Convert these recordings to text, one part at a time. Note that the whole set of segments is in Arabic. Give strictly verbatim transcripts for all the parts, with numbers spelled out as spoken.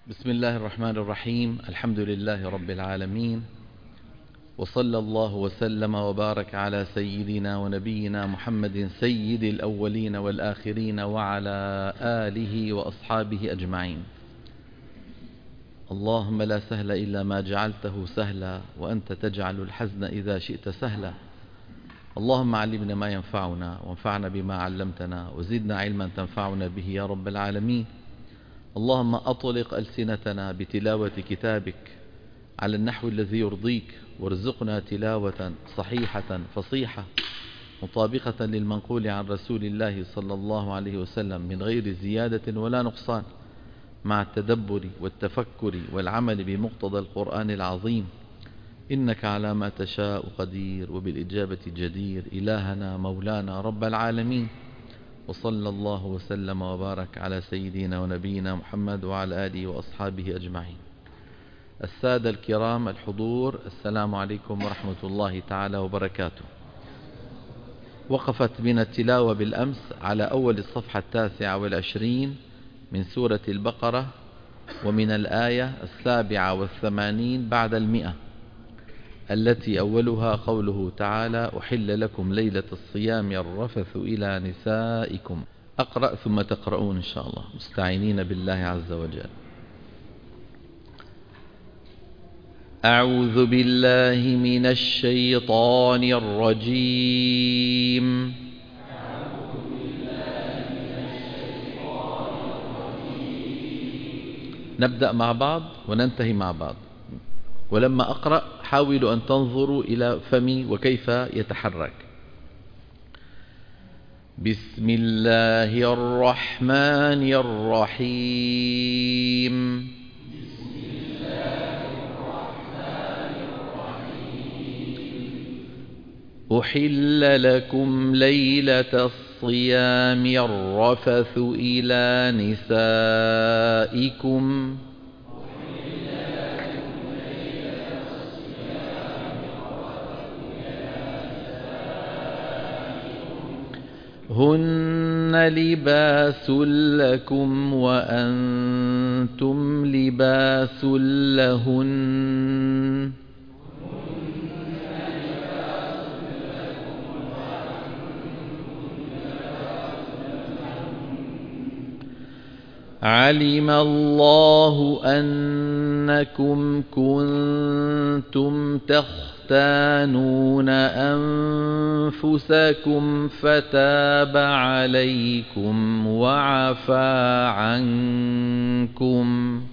بسم الله الرحمن الرحيم. الحمد لله رب العالمين، وصلى الله وسلم وبارك على سيدنا ونبينا محمد سيد الأولين والآخرين وعلى آله وأصحابه أجمعين. اللهم لا سهل إلا ما جعلته سهلا، وأنت تجعل الحزن إذا شئت سهلا. اللهم علمنا ما ينفعنا وانفعنا بما علمتنا وزدنا علما تنفعنا به يا رب العالمين. اللهم أطلق ألسنتنا بتلاوة كتابك على النحو الذي يرضيك، وارزقنا تلاوة صحيحة فصيحة مطابقة للمنقول عن رسول الله صلى الله عليه وسلم من غير زيادة ولا نقصان، مع التدبر والتفكر والعمل بمقتضى القرآن العظيم. إنك على ما تشاء قدير وبالإجابة جدير. إلهنا مولانا رب العالمين، وصلى الله وسلم وبارك على سيدنا ونبينا محمد وعلى آله وأصحابه أجمعين. السادة الكرام الحضور، السلام عليكم ورحمة الله تعالى وبركاته. وقفت بنا التلاوة بالأمس على أول الصفحة التاسعة والعشرين من سورة البقرة، ومن الآية السابعة والثمانين بعد المئة، التي أولها قوله تعالى: أحل لكم ليلة الصيام الرفث إلى نسائكم. أقرأ ثم تقرؤون إن شاء الله، مستعينين بالله عز وجل. أعوذ بالله من الشيطان الرجيم. نبدأ مع بعض وننتهي مع بعض، ولما أقرأ حاولوا أن تنظروا إلى فمي وكيف يتحرك. بسم الله الرحمن الرحيم. بسم الله الرحمن الرحيم. أحل لكم ليلة الصيام الرفث إلى نسائكم. هن لباس لكم وأنتم لباس لهن. علم الله أنكم كنتم تختانون أنفسكم فتاب عليكم وعفى عنكم.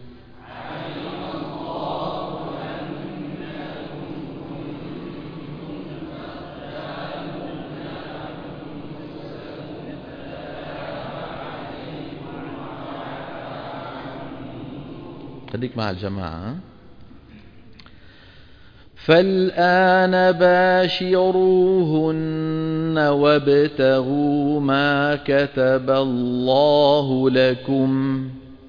خليك مع الجماعة. فالآن باشروهن وابتغوا ما كتب الله لكم.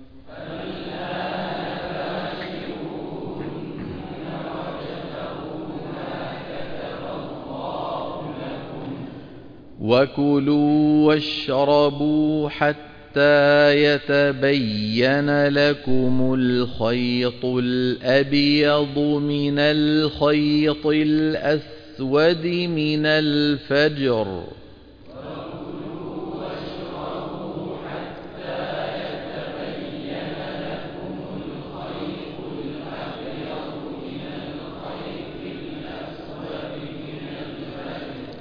وكلوا واشربوا حتى حتى يتبين لكم الخيط الأبيض من الخيط الأسود من الفجر. وكلوا واشربوا حتى يتبين لكم الخيط الأبيض من الخيط الأسود من الفجر،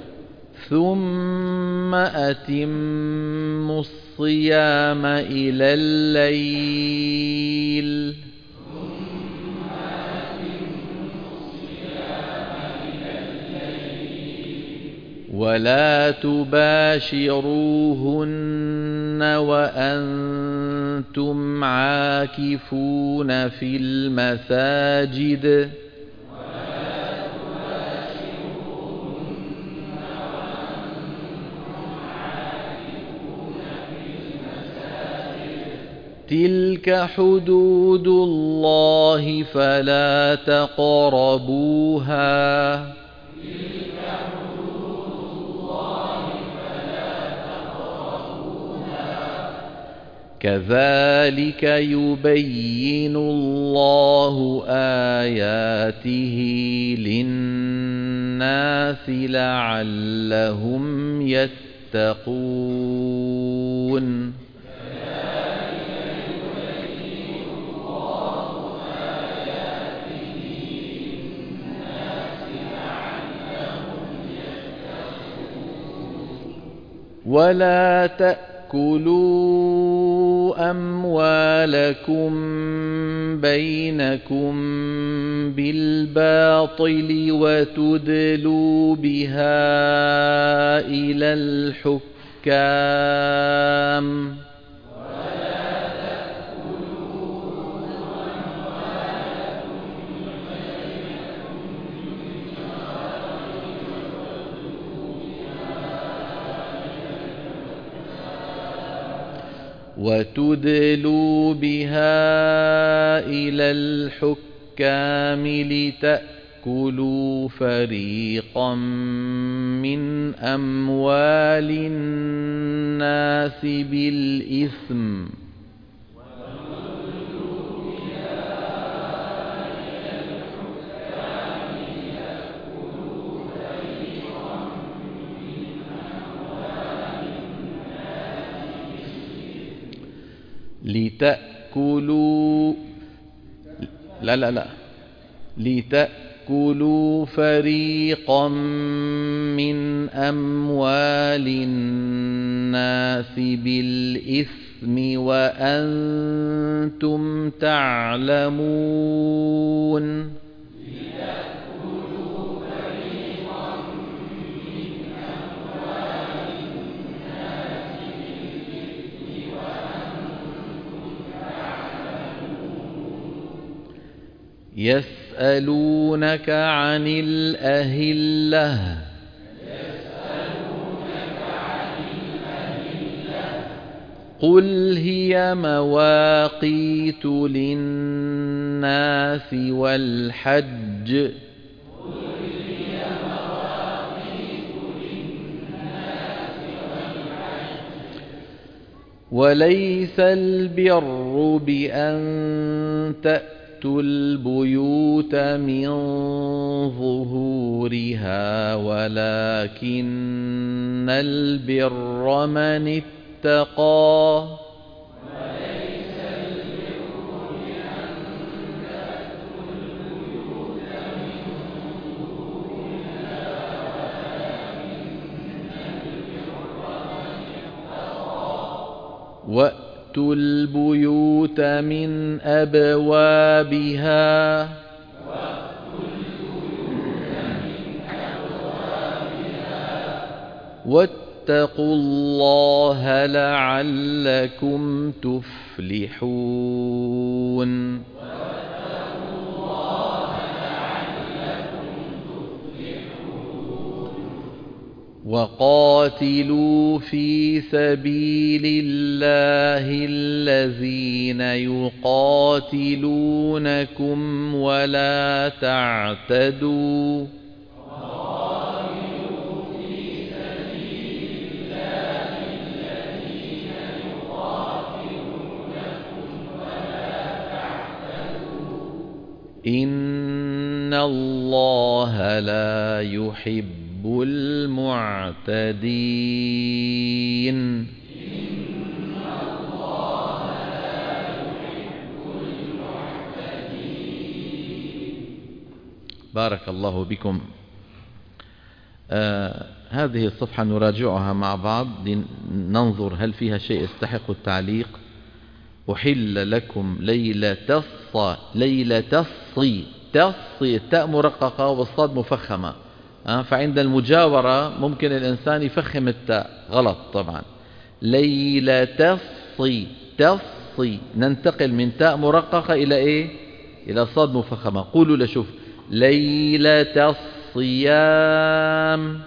ثم أتموا الصيام إلى الليل. ولا تباشروهن وأنتم عاكفون في المساجد. تلك حدود الله فلا تقربوها. تلك حدود الله فلا تقربوها. كذلك يبين الله آياته للناس لعلهم يتقون. ولا تأكلوا أموالكم بينكم بالباطل وتدلوا بها إلى الحكام وتدلوا بها إلى الحكام لتأكلوا فريقا من أموال الناس بالإثم لتأكلوا لا لا لا لتأكلوا فريقا من أموال الناس بالإثم وأنتم تعلمون. يسألونك عن الأهلة قل هي مواقيت للناس والحج وليس البر بأن تأتوا البيوت من ظهورها ولكن البر من اتقى وليس البر بأن تأتوا البيوت من ظهورها ولكن وأتوا البيوت من أبوابها واتقوا الله لعلكم تفلحون. وقاتلوا في سبيل الله الذين يقاتلونكم ولا تعتدوا وقاتلوا في سبيل الله الذين يقاتلونكم ولا تعتدوا إن الله لا يحب المعتدين. إن الله لا يحب المعتدين. بارك الله بكم. آه هذه الصفحة نراجعها مع بعض لننظر هل فيها شيء يستحق التعليق. أحل لكم ليلة الص ليلة الصي تصي التاء مرققة والصاد مفخمة، فعند المجاورة ممكن الإنسان يفخم التاء غلط طبعا. ليلة الصي تصي ننتقل من تاء مرققة إلى إيه؟ إلى صاد مفخمة. قولوا لشوف ليلة الصيام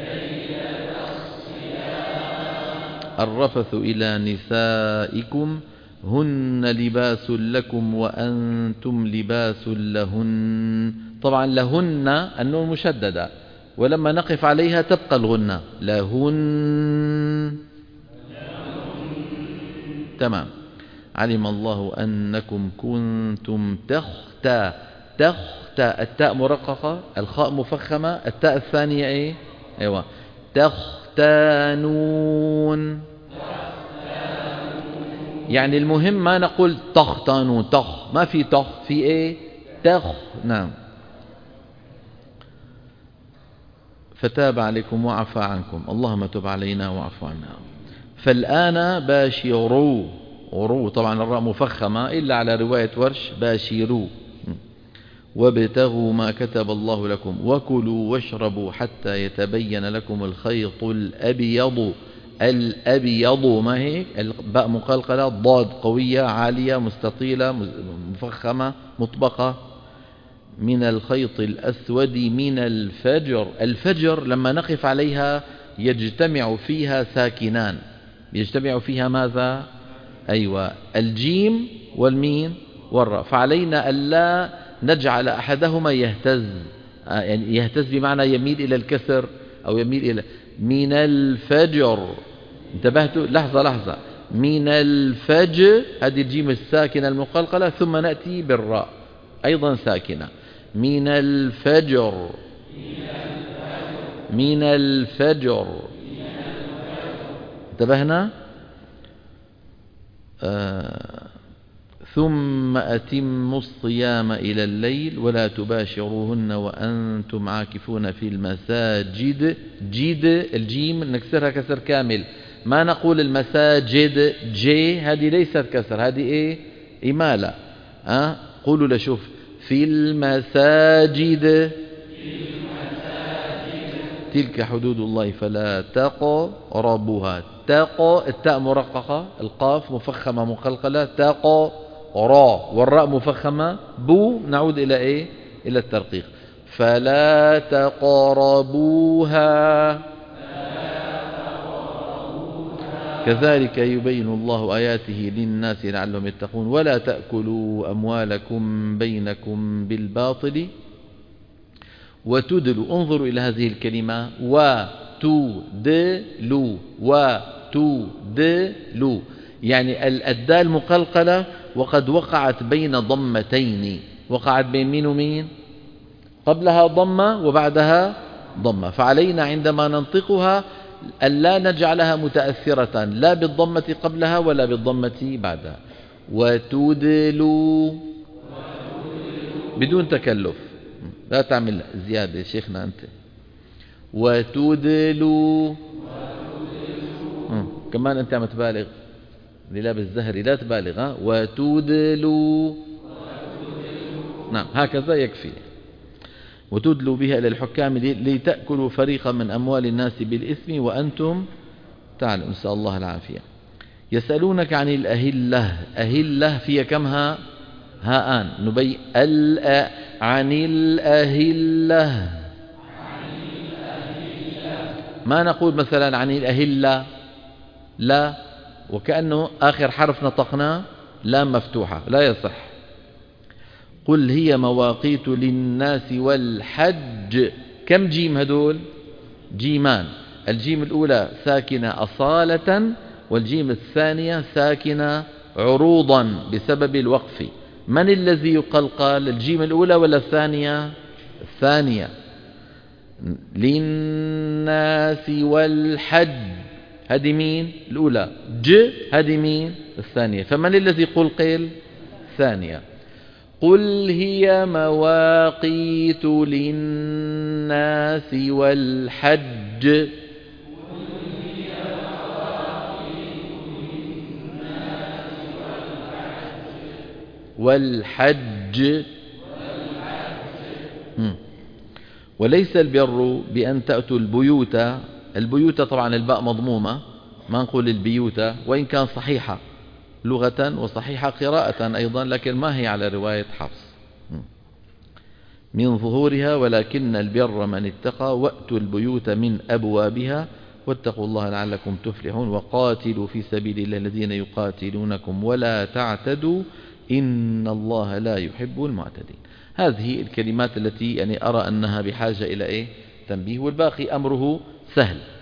الرفث إلى نسائكم هن لباس لكم وأنتم لباس لهن. طبعا لهن النون مشددة ولما نقف عليها تبقى الغنة لهن. تمام. علم الله أنكم كنتم تختا تختا التاء مرققة، الخاء مفخمة، التاء الثانية إيه؟ أيوة تختانون. يعني المهم ما نقول تختانون، تخ ما في تخ، في إيه؟ تخ. نعم. فتاب عليكم وعفى عنكم، اللهم تب علينا وعفو عنا. فالآن باشروا، رو طبعا الراء مفخمة إلا على رواية ورش باشروا. وابتغوا ما كتب الله لكم وكلوا واشربوا حتى يتبين لكم الخيط الأبيض. الأبيض ما هيك؟ الباء مقلقلة، ضاد قوية عالية مستطيلة مفخمة مطبقة، من الخيط الأسود من الفجر. الفجر لما نقف عليها يجتمع فيها ساكنان، يجتمع فيها ماذا؟ أيوة الجيم والمين والراء، فعلينا ألا نجعل أحدهما يهتز، يعني يهتز بمعنى يميل إلى الكسر أو يميل إلى من الفجر. انتبهتوا؟ لحظة لحظة، من الفجر هذه الجيم الساكنة المقلقلة، ثم نأتي بالراء أيضا ساكنة، من الفجر من الفجر. انتبهنا؟ آه ثم أتموا الصيام إلى الليل ولا تباشروهن وأنتم عاكفون في المساجد. جيد الجيم نكسرها كسر كامل، ما نقول المساجد جي، هذه ليست كسر، هذه إيه؟ إمالة. أه؟ قولوا لشوف في المساجد تلك حدود الله فلا تقربوها. تق التاء مرققة، القاف مفخمة مقلقلة، تق را والراء مفخمة، بو نعود إلى إيه؟ إلى الترقيق. فلا تقربوها كذلك يبين الله آياته للناس لعلهم يتقون. ولا تأكلوا أموالكم بينكم بالباطل وتدلوا. انظروا إلى هذه الكلمة وتدلوا وتدلوا، يعني الدال مقلقلة وقد وقعت بين ضمتين، وقعت بين مين ومين؟ قبلها ضمة وبعدها ضمة، فعلينا عندما ننطقها ألا نجعلها متأثرة لا بالضمة قبلها ولا بالضمة بعدها. وتدلوا بدون تكلف، لا تعمل زيادة شيخنا أنت. وتدلوا كمان أنت عم تبالغ، اللي لابس زهري لا تبالغ. ها وتدلوا نعم هكذا يكفي. وتدلوا بها إلى الحكام لتأكلوا فريقا من أموال الناس بالإثم وأنتم تعلمون. نسأل الله العافية. يسألونك عن الأهلة. أهلة فيها كمها؟ هاءان نبي الأ عن الأهلة. ما نقول مثلا عن الأهلة لا، وكأنه آخر حرف نطقناه لام مفتوحة، لا يصح. قل هي مواقيت للناس والحج. كم جيم هدول؟ جيمان. الجيم الأولى ساكنة أصالة، والجيم الثانية ساكنة عروضا بسبب الوقف. من الذي يقلقل، الجيم الأولى ولا الثانية؟ الثانية. للناس والحج هذه مين؟ الأولى. ج هذه مين؟ الثانية. فمن الذي قلقل؟ ثانية. قل هي مواقيت للناس والحج. والحج وليس البر بأن تأتوا البيوت. البيوت طبعا الباء مضمومة، ما نقول البيوت، وإن كان صحيحة لغة وصحيحة قراءة أيضا، لكن ما هي على رواية حفص. من ظهورها ولكن البر من اتقى وأتوا البيوت من أبوابها واتقوا الله لعلكم تفلحون. وقاتلوا في سبيل الله الذين يقاتلونكم ولا تعتدوا إن الله لا يحب المعتدين. هذه الكلمات التي يعني أرى أنها بحاجة إلى إيه؟ تنبيه، والباقي أمره سهل.